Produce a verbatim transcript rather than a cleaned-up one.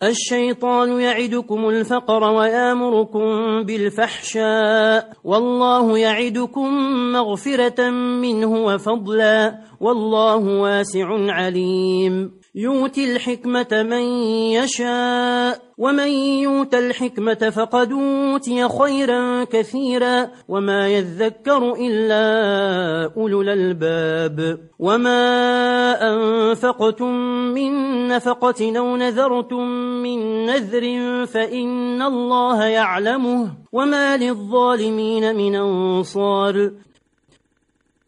الشيطان يعدكم الفقر ويامركم بالفحشاء والله يعدكم مغفرة منه وفضلا والله واسع عليم. يؤتي الحكمة من يشاء ومن يؤت الحكمة فقد أوتي خيرا كثيرا وما يذكر إلا أولو الألباب. وما أنفقتم من نفقة أو نذرتم من نذر فإن الله يعلمه وما للظالمين من أنصار.